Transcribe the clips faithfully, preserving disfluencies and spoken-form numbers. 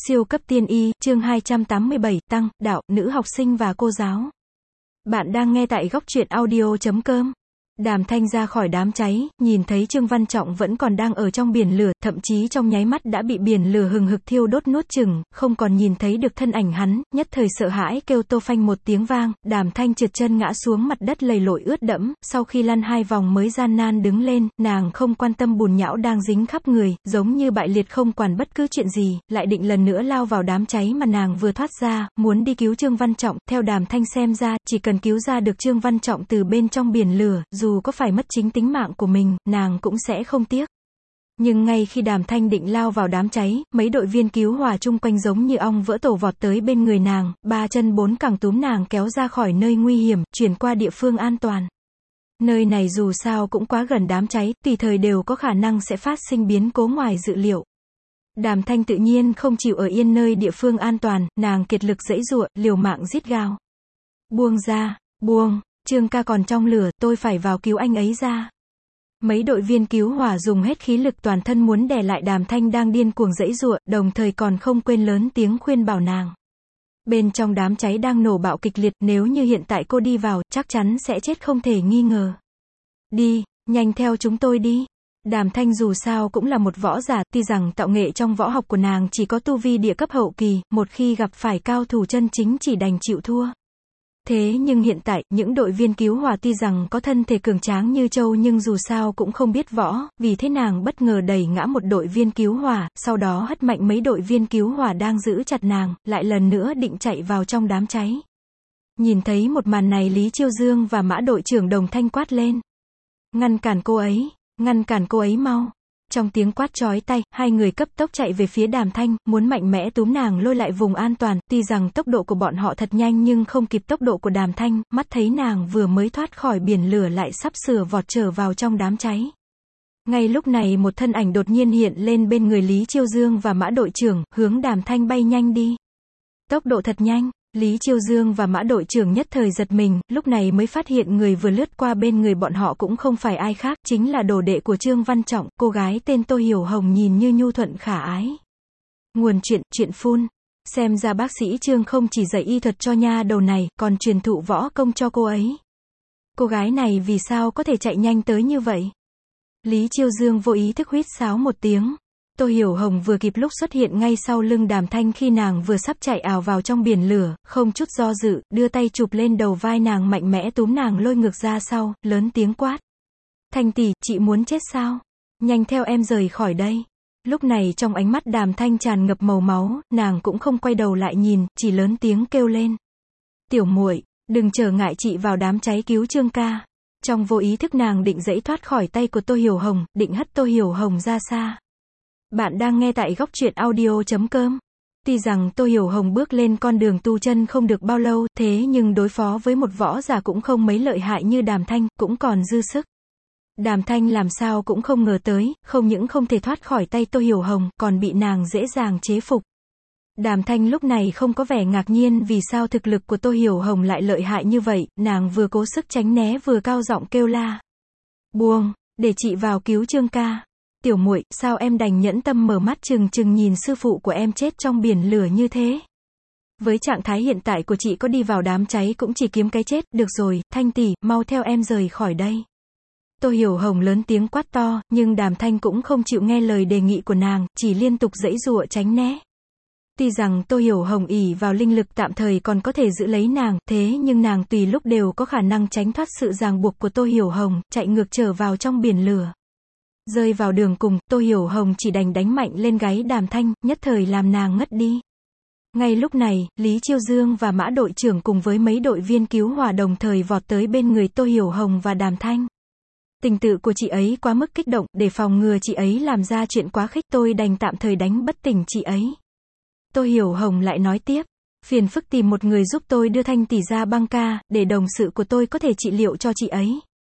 Siêu cấp tiên y, chương hai trăm tám mươi bảy, tăng, đạo, nữ học sinh và cô giáo. Bạn đang nghe tại góc truyện audio chấm com. Đàm Thanh ra khỏi đám cháy, nhìn thấy Trương Văn Trọng vẫn còn đang ở trong biển lửa, thậm chí trong nháy mắt đã bị biển lửa hừng hực thiêu đốt nuốt chửng, không còn nhìn thấy được thân ảnh hắn, nhất thời sợ hãi kêu tô phanh một tiếng vang, Đàm Thanh trượt chân ngã xuống mặt đất lầy lội ướt đẫm, sau khi lăn hai vòng mới gian nan đứng lên, nàng không quan tâm bùn nhão đang dính khắp người, giống như bại liệt không quản bất cứ chuyện gì, lại định lần nữa lao vào đám cháy mà nàng vừa thoát ra, muốn đi cứu Trương Văn Trọng, theo Đàm Thanh xem ra, chỉ cần cứu ra được Trương Văn Trọng từ bên trong biển lửa, dù có phải mất chính tính mạng của mình, nàng cũng sẽ không tiếc. Nhưng ngay khi Đàm Thanh định lao vào đám cháy, mấy đội viên cứu hỏa chung quanh giống như ong vỡ tổ vọt tới bên người nàng, ba chân bốn cẳng túm nàng kéo ra khỏi nơi nguy hiểm, chuyển qua địa phương an toàn. Nơi này dù sao cũng quá gần đám cháy, tùy thời đều có khả năng sẽ phát sinh biến cố ngoài dự liệu. Đàm Thanh tự nhiên không chịu ở yên nơi địa phương an toàn, nàng kiệt lực giãy giụa, liều mạng rít gào. Buông ra, buông. Trương ca còn trong lửa, tôi phải vào cứu anh ấy ra. Mấy đội viên cứu hỏa dùng hết khí lực toàn thân muốn đè lại Đàm Thanh đang điên cuồng giãy giụa, đồng thời còn không quên lớn tiếng khuyên bảo nàng. Bên trong đám cháy đang nổ bạo kịch liệt, nếu như hiện tại cô đi vào, chắc chắn sẽ chết không thể nghi ngờ. Đi, nhanh theo chúng tôi đi. Đàm Thanh dù sao cũng là một võ giả, tuy rằng tạo nghệ trong võ học của nàng chỉ có tu vi địa cấp hậu kỳ, một khi gặp phải cao thủ chân chính chỉ đành chịu thua. Thế nhưng hiện tại, những đội viên cứu hỏa tuy rằng có thân thể cường tráng như trâu nhưng dù sao cũng không biết võ, vì thế nàng bất ngờ đẩy ngã một đội viên cứu hỏa, sau đó hất mạnh mấy đội viên cứu hỏa đang giữ chặt nàng, lại lần nữa định chạy vào trong đám cháy. Nhìn thấy một màn này Lý Chiêu Dương và Mã đội trưởng đồng thanh quát lên. Ngăn cản cô ấy, ngăn cản cô ấy mau. Trong tiếng quát chói tai, hai người cấp tốc chạy về phía Đàm Thanh, muốn mạnh mẽ túm nàng lôi lại vùng an toàn, tuy rằng tốc độ của bọn họ thật nhanh nhưng không kịp tốc độ của Đàm Thanh, mắt thấy nàng vừa mới thoát khỏi biển lửa lại sắp sửa vọt trở vào trong đám cháy. Ngay lúc này một thân ảnh đột nhiên hiện lên bên người Lý Chiêu Dương và Mã đội trưởng, hướng Đàm Thanh bay nhanh đi. Tốc độ thật nhanh. Lý Chiêu Dương và Mã đội trưởng nhất thời giật mình, lúc này mới phát hiện người vừa lướt qua bên người bọn họ cũng không phải ai khác, chính là đồ đệ của Trương Văn Trọng, cô gái tên Tô Hiểu Hồng nhìn như nhu thuận khả ái. Nguồn chuyện, chuyện phun. Xem ra bác sĩ Trương không chỉ dạy y thuật cho nha đầu này, còn truyền thụ võ công cho cô ấy. Cô gái này vì sao có thể chạy nhanh tới như vậy? Lý Chiêu Dương vô ý thức huýt sáo một tiếng. Tô Hiểu Hồng vừa kịp lúc xuất hiện ngay sau lưng Đàm Thanh khi nàng vừa sắp chạy ào vào trong biển lửa, không chút do dự, đưa tay chụp lên đầu vai nàng mạnh mẽ túm nàng lôi ngược ra sau, lớn tiếng quát. Thanh tỷ, chị muốn chết sao? Nhanh theo em rời khỏi đây. Lúc này trong ánh mắt Đàm Thanh tràn ngập màu máu, nàng cũng không quay đầu lại nhìn, chỉ lớn tiếng kêu lên. Tiểu muội, đừng trở ngại chị vào đám cháy cứu Trương ca. Trong vô ý thức nàng định giãy thoát khỏi tay của Tô Hiểu Hồng, định hất Tô Hiểu Hồng ra xa. Bạn đang nghe tại góc truyện audio chấm com. Tuy rằng Tô Hiểu Hồng bước lên con đường tu chân không được bao lâu, thế nhưng đối phó với một võ giả cũng không mấy lợi hại như Đàm Thanh, cũng còn dư sức. Đàm Thanh làm sao cũng không ngờ tới, không những không thể thoát khỏi tay Tô Hiểu Hồng, còn bị nàng dễ dàng chế phục. Đàm Thanh lúc này không có vẻ ngạc nhiên vì sao thực lực của Tô Hiểu Hồng lại lợi hại như vậy, nàng vừa cố sức tránh né vừa cao giọng kêu la. Buông, để chị vào cứu Trương ca. Tiểu muội, sao em đành nhẫn tâm mở mắt trừng trừng nhìn sư phụ của em chết trong biển lửa như thế? Với trạng thái hiện tại của chị có đi vào đám cháy cũng chỉ kiếm cái chết, được rồi, Thanh tỷ, mau theo em rời khỏi đây. Tô Hiểu Hồng lớn tiếng quát to, nhưng Đàm Thanh cũng không chịu nghe lời đề nghị của nàng, chỉ liên tục giãy giụa tránh né. Tuy rằng Tô Hiểu Hồng ỷ vào linh lực tạm thời còn có thể giữ lấy nàng, thế nhưng nàng tùy lúc đều có khả năng tránh thoát sự ràng buộc của Tô Hiểu Hồng, chạy ngược trở vào trong biển lửa. Rơi vào đường cùng, Tô Hiểu Hồng chỉ đành đánh mạnh lên gáy Đàm Thanh, nhất thời làm nàng ngất đi. Ngay lúc này, Lý Chiêu Dương và Mã đội trưởng cùng với mấy đội viên cứu hỏa đồng thời vọt tới bên người Tô Hiểu Hồng và Đàm Thanh. Tình tự của chị ấy quá mức kích động, để phòng ngừa chị ấy làm ra chuyện quá khích tôi đành tạm thời đánh bất tỉnh chị ấy. Tô Hiểu Hồng lại nói tiếp, phiền phức tìm một người giúp tôi đưa Thanh tỷ ra băng ca, để đồng sự của tôi có thể trị liệu cho chị ấy.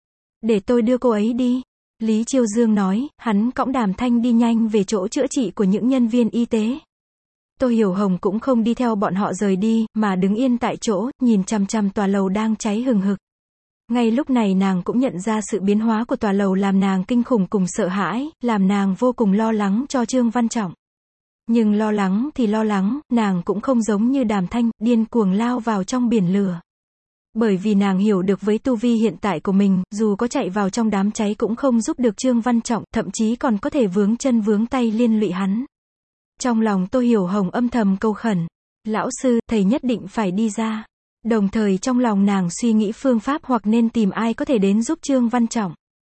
Để tôi đưa cô ấy đi. Lý Chiêu Dương nói, hắn cõng Đàm Thanh đi nhanh về chỗ chữa trị của những nhân viên y tế. Tô Hiểu Hồng cũng không đi theo bọn họ rời đi, mà đứng yên tại chỗ, nhìn chằm chằm tòa lầu đang cháy hừng hực. Ngay lúc này nàng cũng nhận ra sự biến hóa của tòa lầu làm nàng kinh khủng cùng sợ hãi, làm nàng vô cùng lo lắng cho Trương Văn Trọng. Nhưng lo lắng thì lo lắng, nàng cũng không giống như Đàm Thanh, điên cuồng lao vào trong biển lửa. Bởi vì nàng hiểu được với tu vi hiện tại của mình, dù có chạy vào trong đám cháy cũng không giúp được Trương Văn Trọng, thậm chí còn có thể vướng chân vướng tay liên lụy hắn. Trong lòng Tô Hiểu Hồng âm thầm câu khẩn. Lão sư, thầy nhất định phải đi ra. Đồng thời trong lòng nàng suy nghĩ phương pháp hoặc nên tìm ai có thể đến giúp Trương Văn Trọng.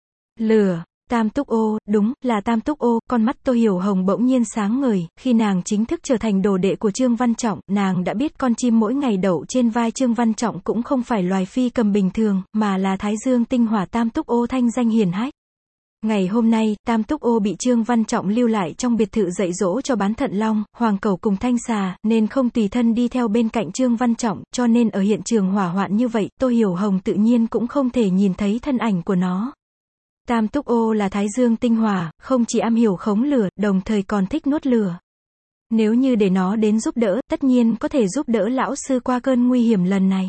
Lửa. Tam Túc Ô, đúng, là Tam Túc Ô, con mắt Tô Hiểu Hồng bỗng nhiên sáng ngời, khi nàng chính thức trở thành đồ đệ của Trương Văn Trọng, nàng đã biết con chim mỗi ngày đậu trên vai Trương Văn Trọng cũng không phải loài phi cầm bình thường, mà là Thái Dương tinh hỏa Tam Túc Ô thanh danh hiển hách. Ngày hôm nay, Tam Túc Ô bị Trương Văn Trọng lưu lại trong biệt thự dạy dỗ cho bán thận long, hoàng cẩu cùng thanh xà, nên không tùy thân đi theo bên cạnh Trương Văn Trọng, cho nên ở hiện trường hỏa hoạn như vậy, Tô Hiểu Hồng tự nhiên cũng không thể nhìn thấy thân ảnh của nó. Tam Túc Ô là Thái Dương tinh hỏa, không chỉ am hiểu khống lửa, đồng thời còn thích nuốt lửa. Nếu như để nó đến giúp đỡ, tất nhiên có thể giúp đỡ lão sư qua cơn nguy hiểm lần này.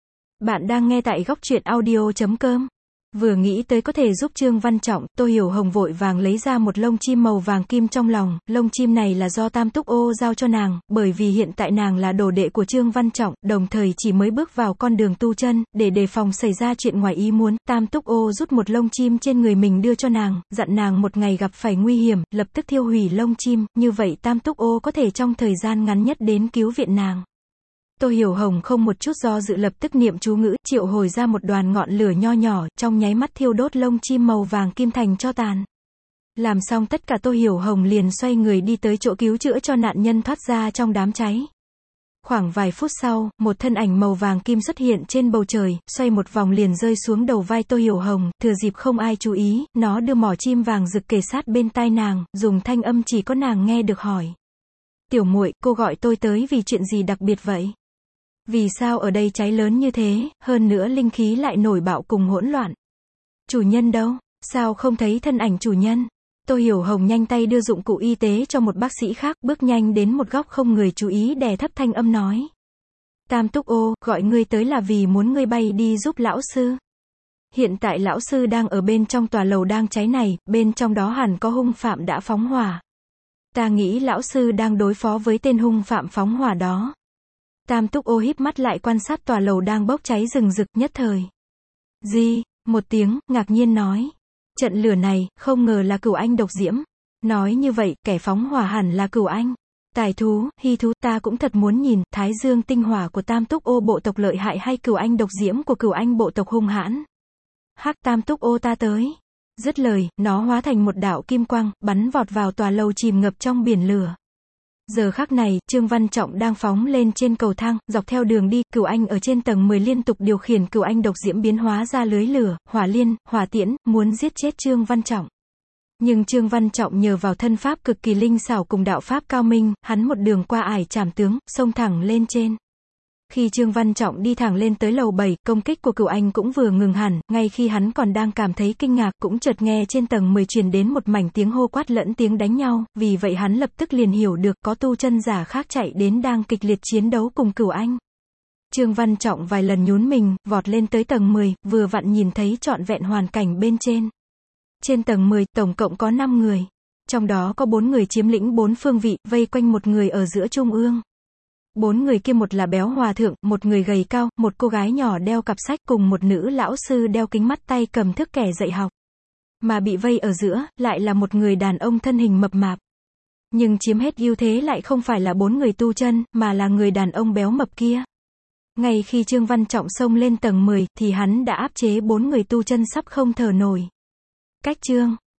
Bạn đang nghe tại góc truyện audio chấm com. Vừa nghĩ tới có thể giúp Trương Văn Trọng, Tô Hiểu Hồng vội vàng lấy ra một lông chim màu vàng kim trong lòng, lông chim này là do Tam Túc Ô giao cho nàng, bởi vì hiện tại nàng là đồ đệ của Trương Văn Trọng, đồng thời chỉ mới bước vào con đường tu chân, để đề phòng xảy ra chuyện ngoài ý muốn, Tam Túc Ô rút một lông chim trên người mình đưa cho nàng, dặn nàng một ngày gặp phải nguy hiểm, lập tức thiêu hủy lông chim, như vậy Tam Túc Ô có thể trong thời gian ngắn nhất đến cứu viện nàng. Tô Hiểu Hồng không một chút do dự lập tức niệm chú ngữ, triệu hồi ra một đoàn ngọn lửa nho nhỏ, trong nháy mắt thiêu đốt lông chim màu vàng kim thành tro tàn. Làm xong tất cả Tô Hiểu Hồng liền xoay người đi tới chỗ cứu chữa cho nạn nhân thoát ra trong đám cháy. Khoảng vài phút sau, một thân ảnh màu vàng kim xuất hiện trên bầu trời, xoay một vòng liền rơi xuống đầu vai Tô Hiểu Hồng, thừa dịp không ai chú ý, nó đưa mỏ chim vàng rực kề sát bên tai nàng, dùng thanh âm chỉ có nàng nghe được hỏi. Tiểu muội, cô gọi tôi tới vì chuyện gì đặc biệt vậy? Vì sao ở đây cháy lớn như thế, hơn nữa linh khí lại nổi bạo cùng hỗn loạn? Chủ nhân đâu? Sao không thấy thân ảnh chủ nhân? Tô Hiểu Hồng nhanh tay đưa dụng cụ y tế cho một bác sĩ khác, bước nhanh đến một góc không người chú ý đè thấp thanh âm nói. Tam Túc Ô, gọi ngươi tới là vì muốn ngươi bay đi giúp lão sư. Hiện tại lão sư đang ở bên trong tòa lầu đang cháy này, bên trong đó hẳn có hung phạm đã phóng hỏa. Ta nghĩ lão sư đang đối phó với tên hung phạm phóng hỏa đó. Tam Túc Ô híp mắt lại quan sát tòa lầu đang bốc cháy rừng rực, nhất thời. Gì? Một tiếng, ngạc nhiên nói. Trận lửa này, không ngờ là Cửu Anh độc diễm. Nói như vậy, kẻ phóng hỏa hẳn là Cửu Anh. Tài thú, hy thú, ta cũng thật muốn nhìn, Thái Dương tinh hỏa của Tam Túc Ô bộ tộc lợi hại hay Cửu Anh độc diễm của Cửu Anh bộ tộc hung hãn. Hắc, Tam Túc Ô ta tới. Dứt lời, nó hóa thành một đạo kim quang, bắn vọt vào tòa lầu chìm ngập trong biển lửa. Giờ khắc này, Trương Văn Trọng đang phóng lên trên cầu thang, dọc theo đường đi, Cửu Anh ở trên tầng mười liên tục điều khiển Cửu Anh độc diễm biến hóa ra lưới lửa, hỏa liên, hỏa tiễn, muốn giết chết Trương Văn Trọng. Nhưng Trương Văn Trọng nhờ vào thân pháp cực kỳ linh xảo cùng đạo pháp cao minh, hắn một đường qua ải trảm tướng, xông thẳng lên trên. Khi Trương Văn Trọng đi thẳng lên tới lầu bảy, công kích của Cửu Anh cũng vừa ngừng hẳn, ngay khi hắn còn đang cảm thấy kinh ngạc, cũng chợt nghe trên tầng mười truyền đến một mảnh tiếng hô quát lẫn tiếng đánh nhau, vì vậy hắn lập tức liền hiểu được có tu chân giả khác chạy đến đang kịch liệt chiến đấu cùng Cửu Anh. Trương Văn Trọng vài lần nhún mình, vọt lên tới tầng mười, vừa vặn nhìn thấy trọn vẹn hoàn cảnh bên trên. Trên tầng mười, tổng cộng có năm người. Trong đó có bốn người chiếm lĩnh bốn phương vị, vây quanh một người ở giữa trung ương. Bốn người kia một là béo hòa thượng, một người gầy cao, một cô gái nhỏ đeo cặp sách cùng một nữ lão sư đeo kính mắt tay cầm thước kẻ dạy học. Mà bị vây ở giữa, lại là một người đàn ông thân hình mập mạp. Nhưng chiếm hết ưu thế lại không phải là bốn người tu chân, mà là người đàn ông béo mập kia. Ngay khi Trương Văn Trọng xông lên tầng mười, thì hắn đã áp chế bốn người tu chân sắp không thở nổi. Cách Trương